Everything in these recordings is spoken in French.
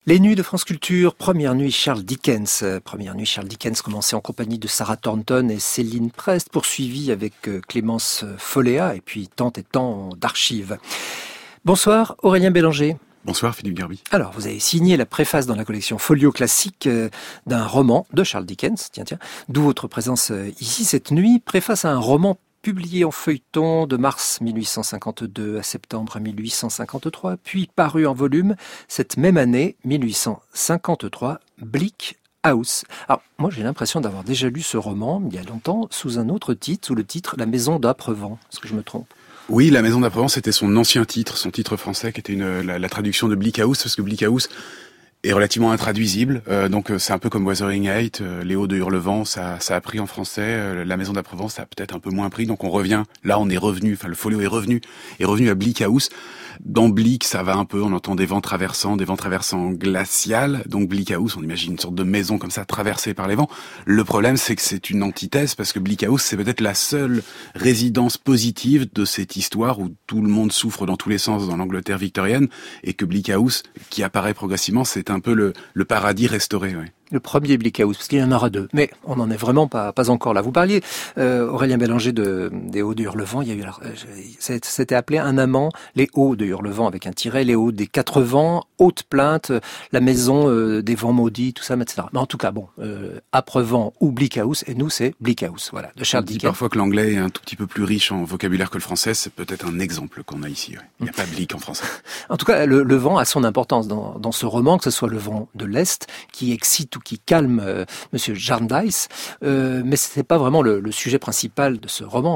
Les nuits de France Culture, première nuit Charles Dickens. Première nuit Charles Dickens commencée en compagnie de Sarah Thornton et Céline Prest, poursuivie avec Clémence Folléa et puis tant et tant d'archives. Bonsoir Aurélien Bélanger. Bonsoir Philippe Garby. Alors, vous avez signé la préface dans la collection Folio Classique d'un roman de Charles Dickens, tiens, d'où votre présence ici cette nuit, préface à un roman publié en feuilleton de mars 1852 à septembre 1853, puis paru en volume cette même année, 1853, Bleak House. Alors, moi j'ai l'impression d'avoir déjà lu ce roman, il y a longtemps, sous un autre titre, sous le titre La Maison d'Aprevent. Est-ce que je me trompe ? Oui, La Maison d'Aprevent, c'était son ancien titre, son titre français, qui était la traduction de Bleak House, parce que Bleak House est relativement intraduisible, donc c'est un peu comme Wuthering Heights, Les Hauts de Hurlevent, ça a pris en français, La Maison d'Aprevent, ça a peut-être un peu moins pris, donc on revient, là on est revenu, enfin le folio est revenu à Bleak House. Dans Bleak, ça va un peu, on entend des vents traversants glaciales, donc Bleak House, on imagine une sorte de maison comme ça, traversée par les vents. Le problème, c'est que c'est une antithèse, parce que Bleak House, c'est peut-être la seule résidence positive de cette histoire où tout le monde souffre dans tous les sens dans l'Angleterre victorienne, et que Bleak House, qui apparaît progressivement, c'est un peu le paradis restauré, oui. Le premier Bleak House, parce qu'il y en aura deux. Mais on n'en est vraiment pas encore là. Vous parliez, Aurélien Bélanger, des Hauts de Hurlevent. Il y a eu, c'était appelé un amant, les Hauts de Hurlevent avec un tiret, les Hauts des Quatre Vents, Haute Plainte, la maison des Vents Maudits, tout ça, etc. Mais en tout cas, bon, Aprevent ou Bleak House, et nous c'est Bleak House, voilà, de Charles Dickens. Parfois que l'anglais est un tout petit peu plus riche en vocabulaire que le français, c'est peut-être un exemple qu'on a ici. Ouais. Il n'y a pas Bleak en français. En tout cas, le vent a son importance dans ce roman, que ce soit le vent de l'Est, qui excite ou qui calme Monsieur Jarndyce, mais c'était pas vraiment le sujet principal de ce roman.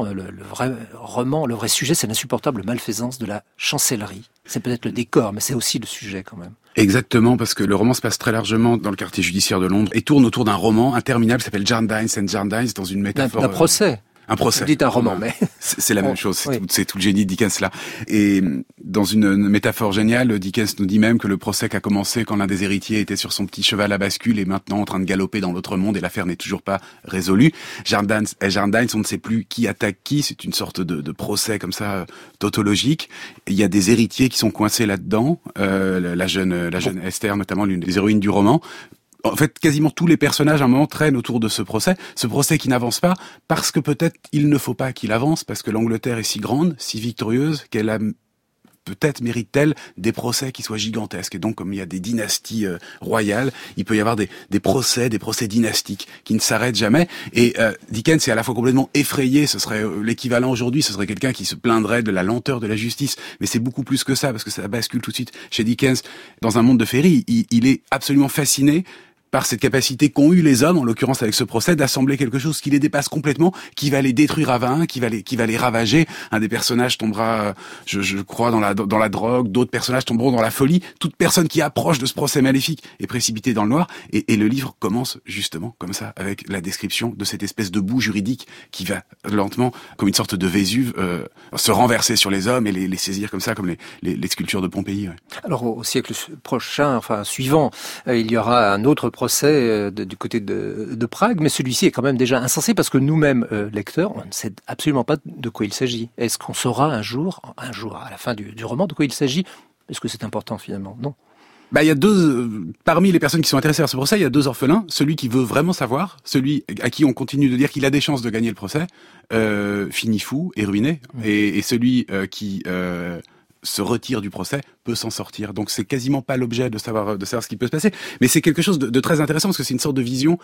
Le vrai sujet, c'est l'insupportable malfaisance de la chancellerie. C'est peut-être le décor, mais c'est aussi le sujet quand même. Exactement, parce que le roman se passe très largement dans le quartier judiciaire de Londres et tourne autour d'un roman interminable qui s'appelle Jarndyce and Jarndyce, dans une métaphore... D'un procès. Un procès. Vous dites un roman, mais... C'est la même chose, c'est tout le génie de Dickens là. Et dans une métaphore géniale, Dickens nous dit même que le procès qui a commencé quand l'un des héritiers était sur son petit cheval à bascule est maintenant en train de galoper dans l'autre monde et l'affaire n'est toujours pas résolue. Jarndyce, on ne sait plus qui attaque qui, c'est une sorte de procès comme ça, tautologique. Il y a des héritiers qui sont coincés là-dedans, la jeune Esther, notamment l'une des héroïnes du roman. En fait, quasiment tous les personnages, à un moment, traînent autour de ce procès qui n'avance pas, parce que peut-être il ne faut pas qu'il avance, parce que l'Angleterre est si grande, si victorieuse, qu'elle a peut-être mérite-t-elle des procès qui soient gigantesques. Et donc, comme il y a des dynasties royales, il peut y avoir des procès dynastiques qui ne s'arrêtent jamais. Et Dickens est à la fois complètement effrayé, ce serait l'équivalent aujourd'hui, ce serait quelqu'un qui se plaindrait de la lenteur de la justice. Mais c'est beaucoup plus que ça, parce que ça bascule tout de suite chez Dickens dans un monde de féerie. Il est absolument fasciné par cette capacité qu'ont eu les hommes, en l'occurrence avec ce procès, d'assembler quelque chose qui les dépasse complètement, qui va les détruire à vain, qui va les ravager. Un des personnages tombera, je crois, dans la drogue, d'autres personnages tomberont dans la folie. Toute personne qui approche de ce procès maléfique est précipitée dans le noir. Et le livre commence justement comme ça, avec la description de cette espèce de boue juridique qui va lentement, comme une sorte de Vésuve, se renverser sur les hommes et les saisir comme ça, comme les sculptures de Pompéi. Ouais. Alors au siècle prochain, enfin suivant, il y aura un autre procès du côté de Prague, mais celui-ci est quand même déjà insensé parce que nous-mêmes, lecteurs, on ne sait absolument pas de quoi il s'agit. Est-ce qu'on saura un jour, à la fin du roman, de quoi il s'agit ? Est-ce que c'est important finalement ? Non. Il y a parmi les personnes qui sont intéressées par ce procès, il y a deux orphelins. Celui qui veut vraiment savoir, celui à qui on continue de dire qu'il a des chances de gagner le procès, finit fou et ruiné. Et celui qui se retire du procès peut s'en sortir. Donc c'est quasiment pas l'objet de savoir ce qui peut se passer, mais c'est quelque chose de très intéressant parce que c'est une sorte de vision.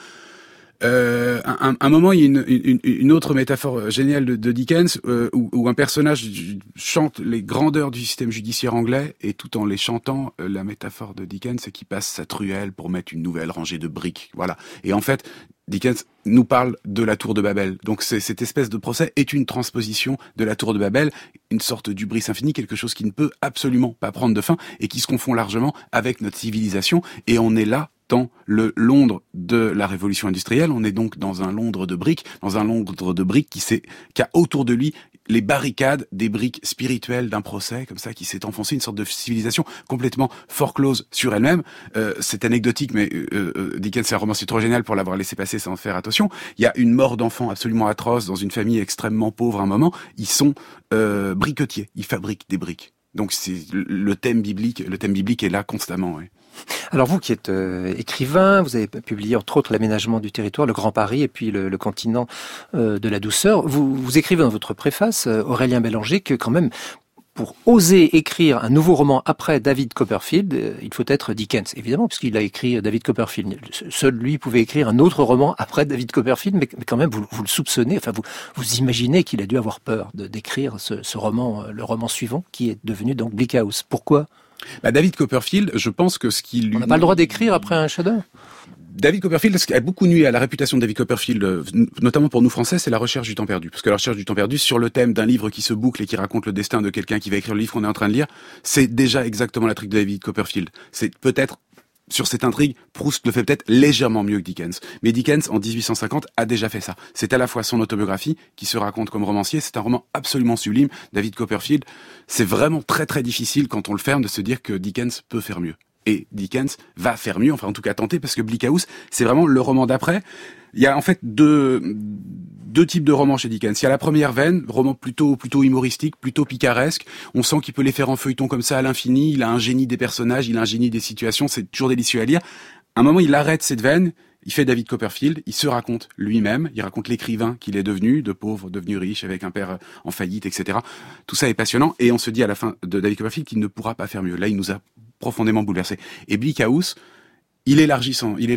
Un moment, il y a une autre métaphore géniale de Dickens où un personnage chante les grandeurs du système judiciaire anglais et tout en les chantant, la métaphore de Dickens, c'est qu'il passe sa truelle pour mettre une nouvelle rangée de briques. Voilà. Et en fait, Dickens nous parle de la tour de Babel. Donc cette espèce de procès est une transposition de la tour de Babel, une sorte d'hubris infini, quelque chose qui ne peut absolument pas prendre de fin et qui se confond largement avec notre civilisation. Et on est là dans le Londres de la révolution industrielle. On est donc dans un Londres de briques, qui a autour de lui les barricades des briques spirituelles d'un procès, comme ça, qui s'est enfoncé, une sorte de civilisation complètement foreclose sur elle-même. C'est anecdotique, mais Dickens, c'est un romancier trop génial pour l'avoir laissé passer sans faire attention. Il y a une mort d'enfant absolument atroce dans une famille extrêmement pauvre à un moment. Ils sont briquetiers, ils fabriquent des briques. Donc c'est le thème biblique est là constamment, ouais. Alors vous qui êtes écrivain, vous avez publié entre autres L'aménagement du territoire, Le Grand Paris et puis Le continent de la douceur. Vous écrivez dans votre préface, Aurélien Bélanger, que quand même, pour oser écrire un nouveau roman après David Copperfield, il faut être Dickens, évidemment, puisqu'il a écrit David Copperfield. Seul lui pouvait écrire un autre roman après David Copperfield, mais quand même, vous le soupçonnez, enfin, vous imaginez qu'il a dû avoir peur d'écrire ce roman, le roman suivant, qui est devenu donc Bleak House. Pourquoi ? David Copperfield, je pense que ce qui lui... On n'a pas le droit d'écrire après un chef-d'œuvre ? David Copperfield, ce qui a beaucoup nuit à la réputation de David Copperfield, notamment pour nous Français, c'est La recherche du temps perdu. Parce que La recherche du temps perdu, sur le thème d'un livre qui se boucle et qui raconte le destin de quelqu'un qui va écrire le livre qu'on est en train de lire, c'est déjà exactement la trick de David Copperfield. C'est peut-être, sur cette intrigue, Proust le fait peut-être légèrement mieux que Dickens. Mais Dickens, en 1850, a déjà fait ça. C'est à la fois son autobiographie, qui se raconte comme romancier, c'est un roman absolument sublime. David Copperfield, c'est vraiment très très difficile quand on le ferme de se dire que Dickens peut faire mieux. Et Dickens va faire mieux, enfin en tout cas tenter, parce que Bleak House, c'est vraiment le roman d'après. Il y a en fait deux types de romans chez Dickens. Il y a la première veine, roman plutôt humoristique, plutôt picaresque. On sent qu'il peut les faire en feuilleton comme ça à l'infini. Il a un génie des personnages, il a un génie des situations. C'est toujours délicieux à lire. À un moment, il arrête cette veine. Il fait David Copperfield, il se raconte lui-même, il raconte l'écrivain qu'il est devenu, de pauvre, devenu riche, avec un père en faillite, etc. Tout ça est passionnant, et on se dit à la fin de David Copperfield qu'il ne pourra pas faire mieux. Là, il nous a profondément bouleversé. Et Bleak House, il élargit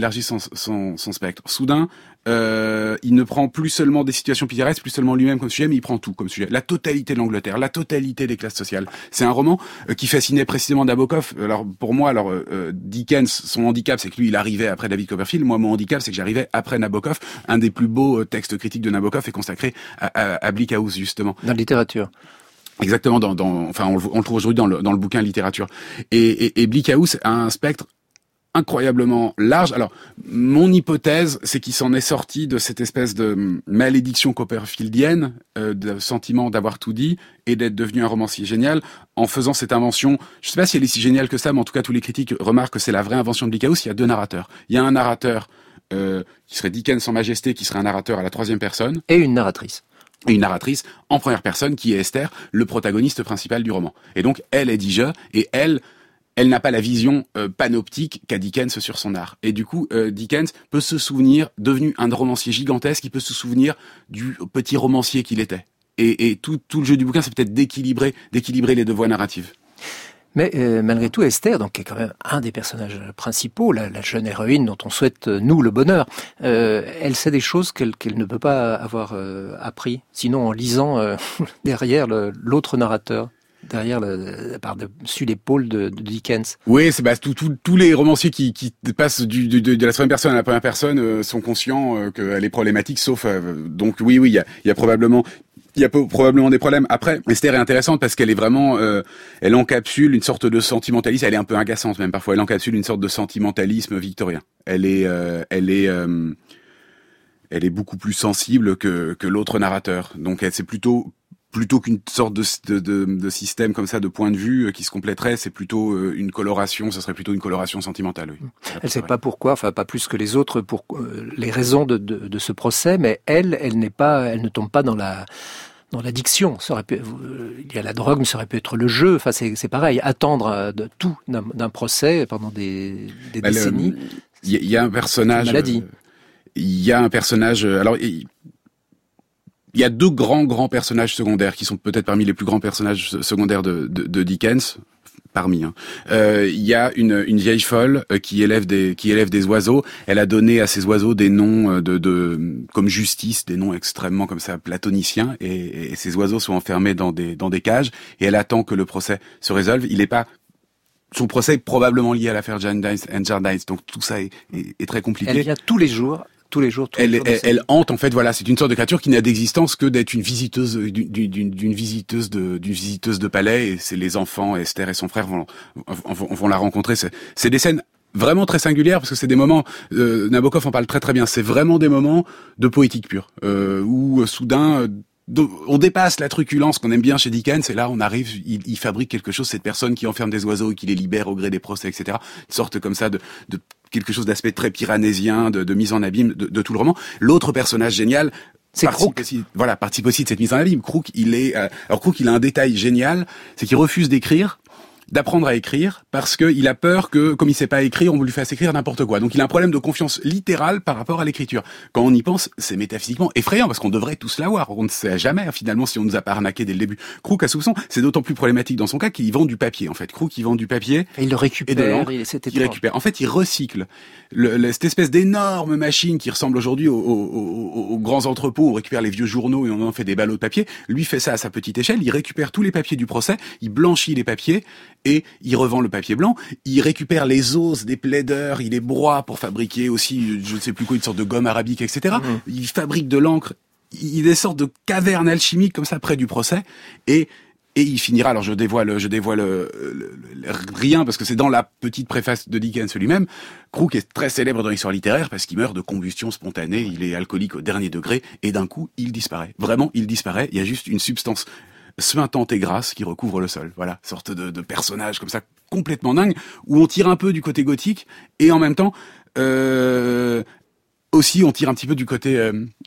son spectre. Soudain, il ne prend plus seulement des situations pittoresques, plus seulement lui-même comme sujet, mais il prend tout comme sujet. La totalité de l'Angleterre, la totalité des classes sociales. C'est un roman qui fascinait précisément Nabokov. Alors pour moi, Dickens, son handicap, c'est que lui, il arrivait après David Copperfield. Moi, mon handicap, c'est que j'arrivais après Nabokov. Un des plus beaux textes critiques de Nabokov est consacré à Bleak House, justement. Dans la littérature. Exactement, enfin, on le trouve aujourd'hui dans le bouquin littérature. Et Bleak House a un spectre incroyablement large. Alors, mon hypothèse, c'est qu'il s'en est sorti de cette espèce de malédiction copperfieldienne, de sentiment d'avoir tout dit et d'être devenu un romancier génial en faisant cette invention. Je sais pas si elle est si géniale que ça, mais en tout cas, tous les critiques remarquent que c'est la vraie invention de Bleak House. Il y a deux narrateurs. Il y a un narrateur qui serait Dickens en majesté, qui serait un narrateur à la troisième personne. Et une narratrice. Et une narratrice en première personne qui est Esther, le protagoniste principal du roman. Et donc, elle est Dijon, et elle n'a pas la vision panoptique qu'a Dickens sur son art. Et du coup, Dickens peut se souvenir, devenu un romancier gigantesque, il peut se souvenir du petit romancier qu'il était. Et tout le jeu du bouquin, c'est peut-être d'équilibrer les deux voies narratives. Mais malgré tout, Esther, donc, qui est quand même un des personnages principaux, la jeune héroïne dont on souhaite, nous, le bonheur, elle sait des choses qu'elle ne peut pas avoir appris, sinon en lisant derrière l'autre narrateur. Par-dessus l'épaule de Dickens. Oui, c'est tous les romanciers qui passent de la troisième personne à la première personne sont conscients qu'elle est problématique, sauf donc oui, il y a probablement des problèmes. Après, Esther est intéressante parce qu'elle est vraiment, elle encapsule une sorte de sentimentalisme. Elle est un peu agaçante même parfois. Elle encapsule une sorte de sentimentalisme victorien. Elle est beaucoup plus sensible que l'autre narrateur. Donc c'est plutôt qu'une sorte de système comme ça, de point de vue qui se compléterait, c'est plutôt une coloration, ce serait plutôt une coloration sentimentale, oui. Elle sait pas pourquoi, enfin pas plus que les autres, pour les raisons de ce procès, mais elle ne tombe pas dans l'addiction. Il y a la drogue, mais ça aurait pu être le jeu. Enfin, c'est pareil. Attendre de tout d'un procès pendant des décennies. Il y a un personnage. Maladie. Il y a un personnage. Alors. Il y a deux grands personnages secondaires qui sont peut-être parmi les plus grands personnages secondaires de Dickens. Parmi. Il y a une vieille folle qui élève des oiseaux. Elle a donné à ces oiseaux des noms comme Justice, des noms extrêmement comme ça platoniciens. Et ces oiseaux sont enfermés dans des cages. Et elle attend que le procès se résolve. Son procès est probablement lié à l'affaire Jarndyce and Jarndyce. Donc tout ça est très compliqué. Elle vient tous les jours. Elle hante, en fait, voilà, c'est une sorte de créature qui n'a d'existence que d'être une visiteuse d'une visiteuse de palais, et c'est les enfants, Esther et son frère vont la rencontrer. C'est des scènes vraiment très singulières parce que c'est des moments, Nabokov en parle très très bien, c'est vraiment des moments de poétique pure, où soudain on dépasse la truculence qu'on aime bien chez Dickens, et là on arrive, il fabrique quelque chose, cette personne qui enferme des oiseaux et qui les libère au gré des procès, etc. Une sorte comme ça de quelque chose d'aspect très piranésien, de mise en abîme de tout le roman. L'autre personnage génial, c'est Crook. Participe aussi de cette mise en abîme. Crook, il a un détail génial, c'est qu'il refuse d'écrire d'apprendre à écrire parce que il a peur que, comme il sait pas écrire, on lui fasse écrire n'importe quoi. Donc il a un problème de confiance littérale par rapport à l'écriture. Quand on y pense, c'est métaphysiquement effrayant parce qu'on devrait tous l'avoir. On ne sait jamais, finalement, si on nous a pas arnaqué dès le début. Crook a soupçon. C'est d'autant plus problématique dans son cas qu'il vend du papier, en fait. Crook, il vend du papier. Et il le récupère. Et de l'encre. Il récupère. En fait, il recycle cette espèce d'énorme machine qui ressemble aujourd'hui aux grands entrepôts où on récupère les vieux journaux et on en fait des ballots de papier. Lui fait ça à sa petite échelle. Il récupère tous les papiers du procès. Il blanchit les papiers et il revend le papier blanc. Il récupère les os des plaideurs. Il les broie pour fabriquer aussi, je ne sais plus quoi, une sorte de gomme arabique, etc. Il fabrique de l'encre. Il est des sortes de cavernes alchimiques comme ça près du procès et il finira, alors je dévoile rien parce que c'est dans la petite préface de Dickens lui-même. Crook est très célèbre dans l'histoire littéraire parce qu'il meurt de combustion spontanée, il est alcoolique au dernier degré et d'un coup, il disparaît. Vraiment, il disparaît, il y a juste une substance suintante et grasse qui recouvre le sol. Voilà, sorte de personnage comme ça complètement dingue où on tire un peu du côté gothique et en même temps aussi on tire un petit peu du côté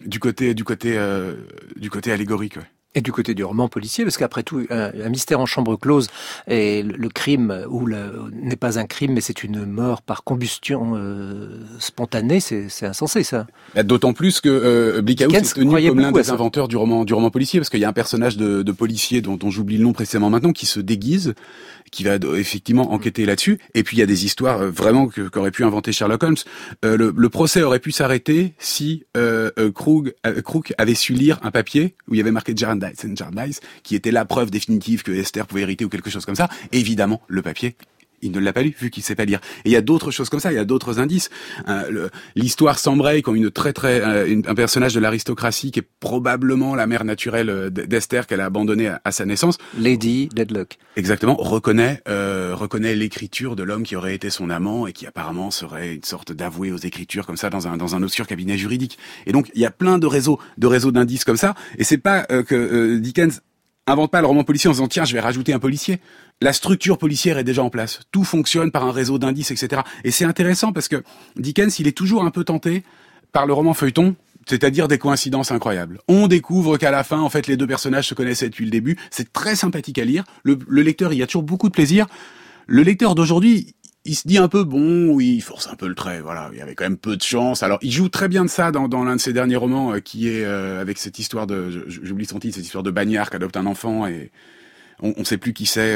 allégorique. Ouais. Et du côté du roman policier, parce qu'après tout, un mystère en chambre close, et le crime, n'est pas un crime, mais c'est une mort par combustion spontanée, c'est insensé, ça. D'autant plus que Bleakhouse est tenu comme l'un des inventeurs du roman policier, parce qu'il y a un personnage de policier dont j'oublie le nom précisément maintenant, qui se déguise, qui va effectivement enquêter là-dessus. Et puis il y a des histoires vraiment qu'aurait pu inventer Sherlock Holmes. Le procès aurait pu s'arrêter si Crook avait su lire un papier où il y avait marqué Jarndyce and Jarndyce, qui était la preuve définitive que Esther pouvait hériter ou quelque chose comme ça. Et évidemment, le papier, il ne l'a pas lu, vu qu'il sait pas lire. Et il y a d'autres choses comme ça, il y a d'autres indices. L'histoire s'embraye quand un personnage de l'aristocratie qui est probablement la mère naturelle d'Esther qu'elle a abandonnée à sa naissance. Lady Dedlock. Exactement, reconnaît l'écriture de l'homme qui aurait été son amant et qui apparemment serait une sorte d'avoué aux écritures comme ça dans un obscur cabinet juridique. Et donc, il y a plein de réseaux d'indices comme ça. Et c'est pas que Dickens invente pas le roman policier en se disant tiens, je vais rajouter un policier. La structure policière est déjà en place. Tout fonctionne par un réseau d'indices, etc. Et c'est intéressant parce que Dickens, il est toujours un peu tenté par le roman feuilleton, c'est-à-dire des coïncidences incroyables. On découvre qu'à la fin, en fait, les deux personnages se connaissaient depuis le début. C'est très sympathique à lire. Le lecteur, il y a toujours beaucoup de plaisir. Le lecteur d'aujourd'hui, il se dit un peu, bon, oui, il force un peu le trait, voilà, il y avait quand même peu de chance. Alors, il joue très bien de ça dans l'un de ses derniers romans, qui est avec cette histoire j'oublie son titre, cette histoire de bagnard qui adopte un enfant et on sait plus qui c'est.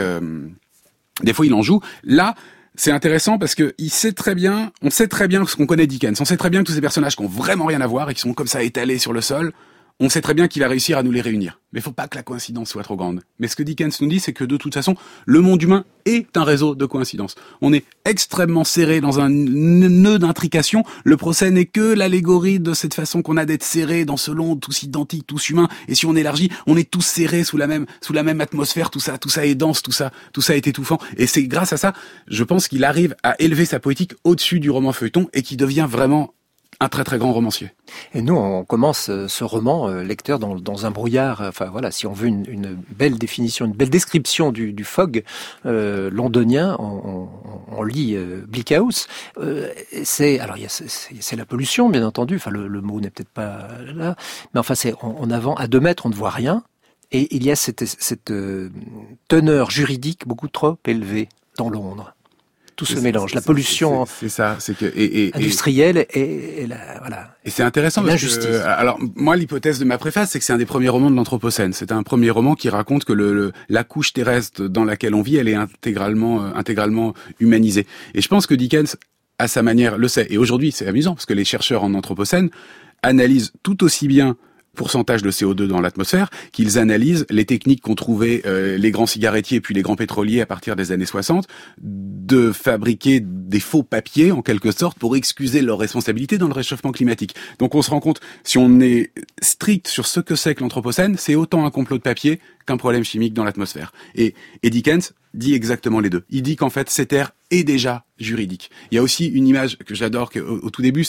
Des fois, il en joue. Là, c'est intéressant parce que on sait très bien ce qu'on connaît Dickens. On sait très bien que tous ces personnages qui ont vraiment rien à voir et qui sont comme ça étalés sur le sol, on sait très bien qu'il va réussir à nous les réunir. Mais il faut pas que la coïncidence soit trop grande. Mais ce que Dickens nous dit, c'est que de toute façon, le monde humain est un réseau de coïncidences. On est extrêmement serré dans un nœud d'intrication. Le procès n'est que l'allégorie de cette façon qu'on a d'être serré dans ce monde tous identiques, tous humains. Et si on élargit, on est tous serrés sous la même atmosphère. Tout ça est dense, tout ça est étouffant. Et c'est grâce à ça, je pense qu'il arrive à élever sa poétique au-dessus du roman feuilleton et qui devient vraiment un très très grand romancier. Et nous, on commence ce roman, lecteur, dans un brouillard. Enfin voilà, si on veut une belle définition, une belle description du fog londonien, on lit Bleakhouse. C'est la pollution, bien entendu. Enfin, le mot n'est peut-être pas là, mais enfin c'est en avant à 2 mètres, on ne voit rien, et il y a cette teneur juridique beaucoup trop élevée dans Londres. Tout se mélange, la pollution industrielle et voilà. Et c'est intéressant parce que, alors moi l'hypothèse de ma préface, c'est que c'est un des premiers romans de l'Anthropocène. C'est un premier roman qui raconte que la couche terrestre dans laquelle on vit, elle est intégralement humanisée. Et je pense que Dickens, à sa manière, le sait. Et aujourd'hui, c'est amusant parce que les chercheurs en Anthropocène analysent tout aussi bien pourcentage de CO2 dans l'atmosphère, qu'ils analysent les techniques qu'ont trouvées les grands cigarettiers puis les grands pétroliers à partir des années 60 de fabriquer des faux papiers en quelque sorte pour excuser leur responsabilité dans le réchauffement climatique. Donc on se rend compte, si on est strict sur ce que c'est que l'Anthropocène, c'est autant un complot de papier qu'un problème chimique dans l'atmosphère. Et Dickens dit exactement les deux. Il dit qu'en fait cette ère est déjà juridique. Il y a aussi une image que j'adore au tout début,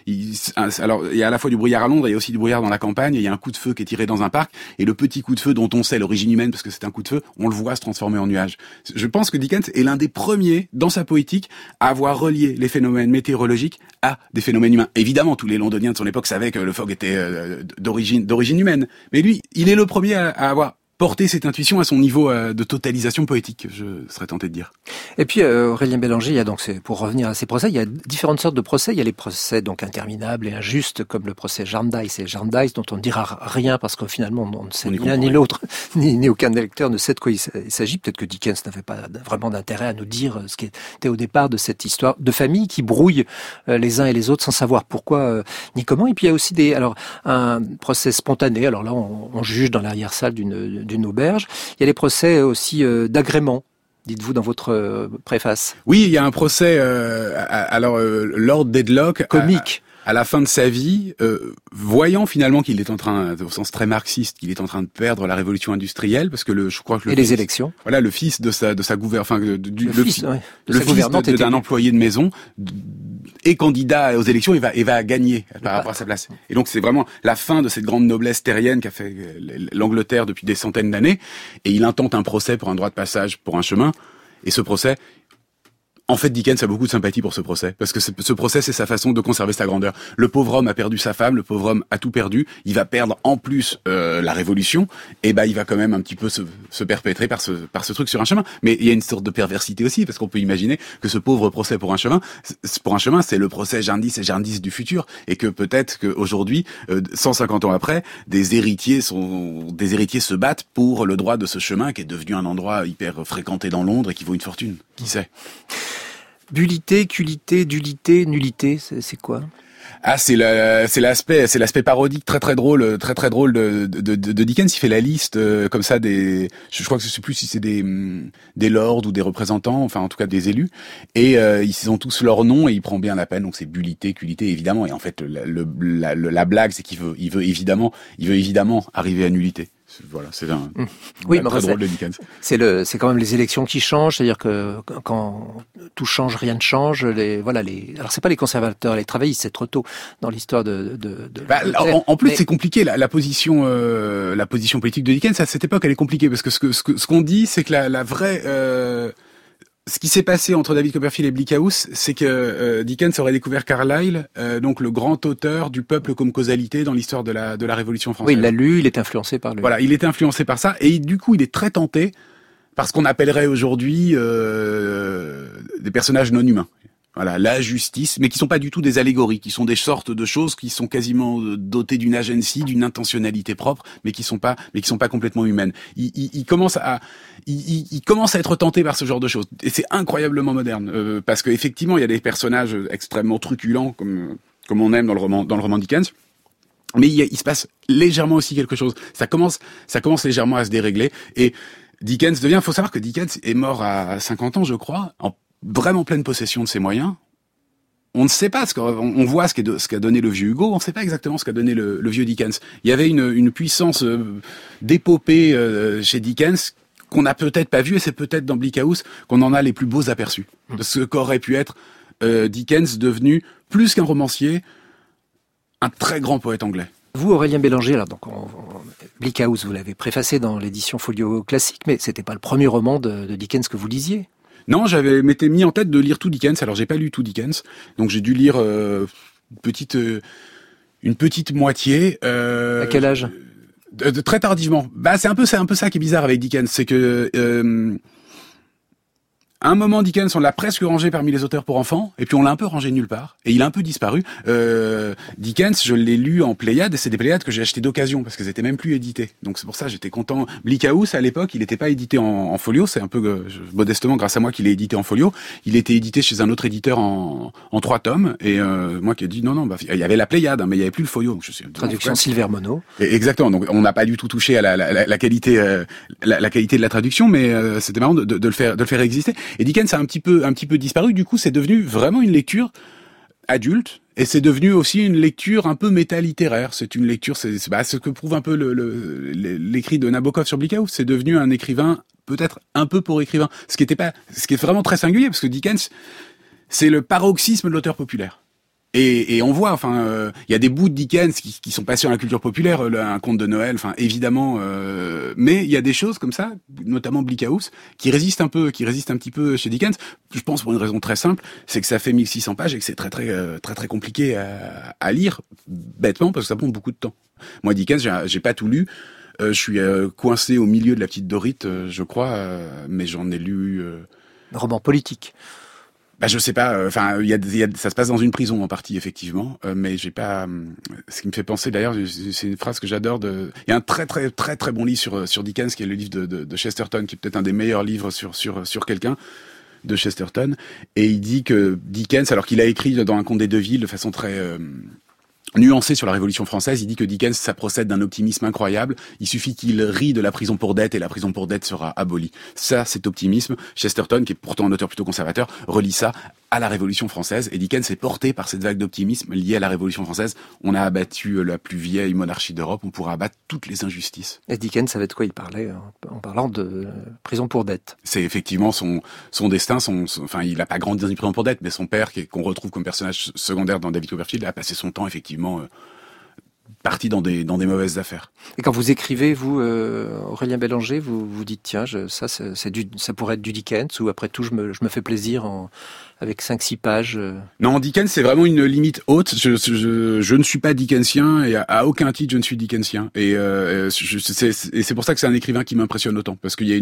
alors il y a à la fois du brouillard à Londres, il y a aussi du brouillard dans la campagne, et il y a un coup de feu qui est tiré dans un parc, et le petit coup de feu dont on sait l'origine humaine parce que c'est un coup de feu, on le voit se transformer en nuage. Je pense que Dickens est l'un des premiers dans sa poétique à avoir relié les phénomènes météorologiques à des phénomènes humains. Évidemment, tous les Londoniens de son époque savaient que le fog était d'origine humaine, mais lui, il est le premier à avoir porter cette intuition à son niveau de totalisation poétique, je serais tenté de dire. Et puis Aurélien Bélanger, il y a donc, pour revenir à ces procès, il y a différentes sortes de procès. Il y a les procès donc interminables et injustes, comme le procès Jarndyce et Jarndyce, dont on ne dira rien parce que finalement on ne sait ni l'un ni l'autre, ni aucun des lecteurs ne sait de quoi il s'agit. Peut-être que Dickens n'avait pas vraiment d'intérêt à nous dire ce qui était au départ de cette histoire de famille qui brouille les uns et les autres sans savoir pourquoi ni comment. Et puis il y a aussi un procès spontané. Alors là, on juge dans l'arrière-salle d'une auberge. Il y a les procès aussi d'agrément. Dites-vous dans votre préface. Oui, il y a un procès. Lord Dedlock, comique. À la fin de sa vie, voyant finalement qu'il est en train, au sens très marxiste, qu'il est en train de perdre la révolution industrielle, parce que je crois que le fils, les élections. Voilà, le fils de sa gouvernante, enfin le fils d'un employé de maison est candidat aux élections et va gagner par rapport à sa place. Et donc c'est vraiment la fin de cette grande noblesse terrienne qu'a fait l'Angleterre depuis des centaines d'années. Et il intente un procès pour un droit de passage pour un chemin. Et ce procès, en fait, Dickens a beaucoup de sympathie pour ce procès, parce que ce procès, c'est sa façon de conserver sa grandeur. Le pauvre homme a perdu sa femme, le pauvre homme a tout perdu, il va perdre en plus la Révolution, et il va quand même un petit peu se perpétrer par ce truc sur un chemin. Mais il y a une sorte de perversité aussi, parce qu'on peut imaginer que ce pauvre procès pour un chemin, c'est le procès Jarndyce et Jarndyce du futur, et que peut-être qu'aujourd'hui, 150 ans après, des héritiers se battent pour le droit de ce chemin qui est devenu un endroit hyper fréquenté dans Londres et qui vaut une fortune. Qui sait? Bullité, culité, dulité, nullité, c'est quoi? Ah, c'est l'aspect parodique très drôle de Dickens. Il fait la liste comme ça je crois que je sais plus si c'est des lords ou des représentants, enfin en tout cas des élus, et ils ont tous leur nom et il prend bien la peine. Donc c'est bullité, culité évidemment, et en fait la blague c'est qu'il veut évidemment arriver à nullité. Voilà, c'est très drôle de Dickens. C'est quand même les élections qui changent, c'est-à-dire que quand tout change, rien ne change. Alors c'est pas les conservateurs, les travaillistes, c'est trop tôt dans l'histoire en plus, c'est compliqué la position politique de Dickens à cette époque. Elle est compliquée parce que ce qu'on dit, c'est que la vraie ce qui s'est passé entre David Copperfield et Bleak House, c'est que Dickens aurait découvert Carlyle, donc le grand auteur du peuple comme causalité dans l'histoire de la Révolution française. Oui, il l'a lu, il est influencé par lui. Voilà, il est influencé par ça, et du coup, il est très tenté par ce qu'on appellerait aujourd'hui des personnages non humains. Voilà, la justice, mais qui sont pas du tout des allégories, qui sont des sortes de choses qui sont quasiment dotées d'une agency, d'une intentionnalité propre, mais qui sont pas complètement humaines. Il commence à être tenté par ce genre de choses, et c'est incroyablement moderne, parce que effectivement, il y a des personnages extrêmement truculents, comme on aime dans le roman Dickens. Mais il se passe légèrement aussi quelque chose. Ça commence légèrement à se dérégler, et Dickens faut savoir que Dickens est mort à 50 ans, je crois, en vraiment pleine possession de ses moyens. On ne sait pas on voit ce qu'a donné le vieux Hugo, on ne sait pas exactement ce qu'a donné le vieux Dickens. Il y avait une puissance d'épopée chez Dickens qu'on n'a peut-être pas vue, et c'est peut-être dans Bleak House qu'on en a les plus beaux aperçus de ce qu'aurait pu être Dickens, devenu plus qu'un romancier, un très grand poète anglais. Vous, Aurélien Bélanger, alors donc Bleak House, vous l'avez préfacé dans l'édition Folio Classique, mais c'était pas le premier roman de Dickens que vous lisiez. Non, m'étais mis en tête de lire tout Dickens. Alors j'ai pas lu tout Dickens, donc j'ai dû lire une petite moitié. À quel âge? Très tardivement. C'est un peu ça qui est bizarre avec Dickens, c'est que à un moment, Dickens, on l'a presque rangé parmi les auteurs pour enfants, et puis on l'a un peu rangé nulle part, et il a un peu disparu. Dickens, je l'ai lu en Pléiades, et c'est des Pléiades que j'ai achetées d'occasion, parce qu'elles étaient même plus éditées. Donc c'est pour ça, j'étais content. Bleak House, à l'époque, il n'était pas édité en folio, c'est un peu modestement grâce à moi qu'il est édité en folio. Il était édité chez un autre éditeur en 3 tomes, et moi qui ai dit non, il y avait la Pléiade, mais il y avait plus le folio. Donc traduction Silver Mono. Exactement, donc on n'a pas du tout touché à la qualité de la traduction, mais c'était marrant de le faire exister. Et Dickens a un petit peu disparu. Du coup, c'est devenu vraiment une lecture adulte, et c'est devenu aussi une lecture un peu méta-littéraire. C'est une lecture, c'est ce que prouve un peu l'écrit de Nabokov sur Bleak House. C'est devenu un écrivain, peut-être un peu pour écrivain. Ce qui est vraiment très singulier, parce que Dickens, c'est le paroxysme de l'auteur populaire. Et on voit, il y a des bouts de Dickens qui sont passés dans la culture populaire, un conte de Noël, évidemment, mais il y a des choses comme ça, notamment Bleak House, qui résistent un petit peu chez Dickens. Je pense pour une raison très simple, c'est que ça fait 1600 pages et que c'est très compliqué à lire, bêtement, parce que ça prend beaucoup de temps. Moi, Dickens, j'ai pas tout lu. Je suis coincé au milieu de La Petite Dorite, je crois, mais j'en ai lu... Un roman politique. Bah, je sais pas. Enfin, ça se passe dans une prison en partie, effectivement, mais j'ai pas. Ce qui me fait penser, d'ailleurs, c'est une phrase que j'adore. Il y a un très très très très bon livre sur Dickens, qui est le livre de Chesterton, qui est peut-être un des meilleurs livres sur quelqu'un de Chesterton. Et il dit que Dickens, alors qu'il a écrit dans Un conte des deux villes de façon très nuancé sur la Révolution française, il dit que Dickens, ça procède d'un optimisme incroyable. Il suffit qu'il rie de la prison pour dette et la prison pour dette sera abolie. Ça, c'est optimisme. Chesterton, qui est pourtant un auteur plutôt conservateur, relie ça à la Révolution française. Et Dickens est porté par cette vague d'optimisme liée à la Révolution française. On a abattu la plus vieille monarchie d'Europe. On pourra abattre toutes les injustices. Et Dickens savait de quoi il parlait en parlant de prison pour dette. C'est effectivement son destin. Enfin, il n'a pas grandi dans une prison pour dette, mais son père, qu'on retrouve comme personnage secondaire dans David Copperfield, a passé son temps effectivement parti dans des mauvaises affaires. Et quand vous écrivez, vous, Aurélien Bélanger, vous dites tiens, ça pourrait être du Dickens, ou après tout je me fais plaisir avec 5-6 pages. Non, Dickens, c'est vraiment une limite haute. Je ne suis pas dickensien, et à aucun titre je ne suis dickensien. Et c'est pour ça que c'est un écrivain qui m'impressionne autant, parce qu'il y a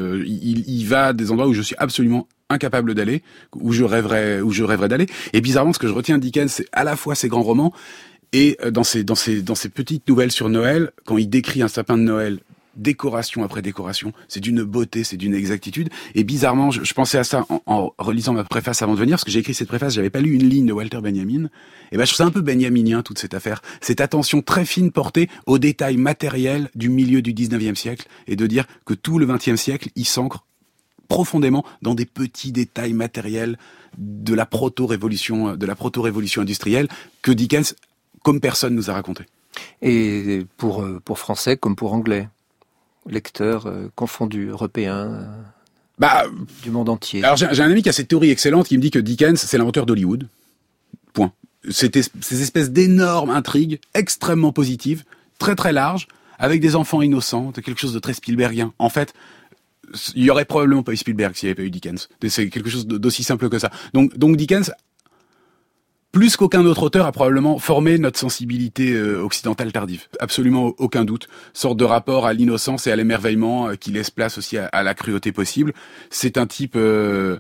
il va à des endroits où je suis absolument incapable d'aller, où je rêverais d'aller. Et bizarrement, ce que je retiens de Dickens, c'est à la fois ses grands romans et dans ces petites nouvelles sur Noël, quand il décrit un sapin de Noël, décoration après décoration, c'est d'une beauté, c'est d'une exactitude. Et bizarrement, je pensais à ça en relisant ma préface avant de venir, parce que j'ai écrit cette préface, j'avais pas lu une ligne de Walter Benjamin. Et ben, je trouve ça un peu benjaminien, toute cette affaire. Cette attention très fine portée aux détails matériels du milieu du 19e siècle, et de dire que tout le 20e siècle, il s'ancre profondément dans des petits détails matériels de la proto-révolution industrielle que Dickens, comme personne, nous a raconté. Et pour français comme pour anglais, lecteurs confondus, européens, du monde entier. Alors j'ai un ami qui a cette théorie excellente qui me dit que Dickens, c'est l'inventeur d'Hollywood. Point. C'était ces espèces d'énormes intrigues extrêmement positives, très très larges, avec des enfants innocents, quelque chose de très Spielbergien. En fait, il y aurait probablement pas eu Spielberg s'il n'y avait pas eu Dickens. C'est quelque chose d'aussi simple que ça. Donc Dickens, plus qu'aucun autre auteur, a probablement formé notre sensibilité occidentale tardive. Absolument aucun doute. Sorte de rapport à l'innocence et à l'émerveillement qui laisse place aussi à la cruauté possible. C'est un type... Je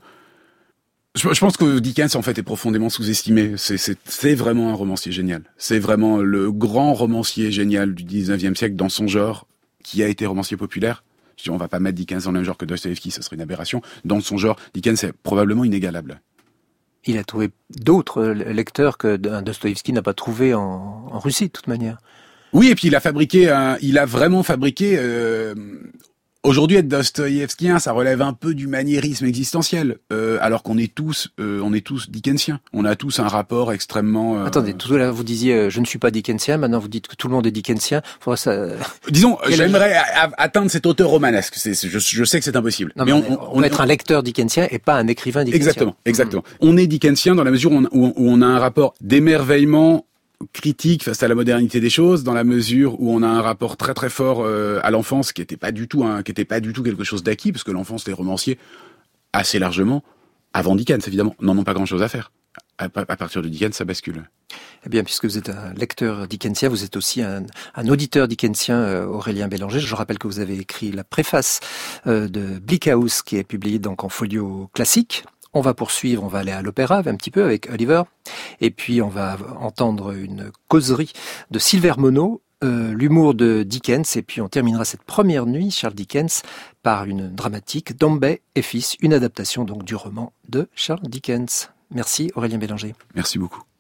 pense que Dickens, en fait, est profondément sous-estimé. C'est vraiment un romancier génial. C'est vraiment le grand romancier génial du 19e siècle dans son genre, qui a été romancier populaire. On va pas mettre Dickens dans le même genre que Dostoïevski, ça serait une aberration. Dans son genre, Dickens est probablement inégalable. Il a trouvé d'autres lecteurs que Dostoïevski n'a pas trouvé en Russie, de toute manière. Oui, et puis il a vraiment fabriqué... Aujourd'hui, être dostoïevskien, ça relève un peu du maniérisme existentiel, alors qu'on est tous dickensiens. On a tous un rapport extrêmement... Attendez, tout à l'heure vous disiez je ne suis pas dickensien, maintenant vous dites que tout le monde est dickensien. Disons, j'aimerais atteindre cet auteur romanesque. Je sais que c'est impossible. Non, mais on va être un lecteur dickensien et pas un écrivain dickensien. Exactement. On est dickensien dans la mesure où on a un rapport d'émerveillement critique face à la modernité des choses, dans la mesure où on a un rapport très très fort à l'enfance qui était pas du tout quelque chose d'acquis, parce que l'enfance des romanciers assez largement avant Dickens évidemment n'en ont pas grand chose à faire. À partir de Dickens, ça bascule. Eh bien, puisque vous êtes un lecteur dickensien, vous êtes aussi un auditeur dickensien, Aurélien Bélanger. Je rappelle que vous avez écrit la préface de Bleak House, qui est publiée donc en folio classique. On va poursuivre, on va aller à l'opéra un petit peu avec Oliver, et puis on va entendre une causerie de Silver Mono, l'humour de Dickens, et puis on terminera cette première nuit, Charles Dickens, par une dramatique, Dombey et Fils, une adaptation donc du roman de Charles Dickens. Merci Aurélien Bélanger. Merci beaucoup.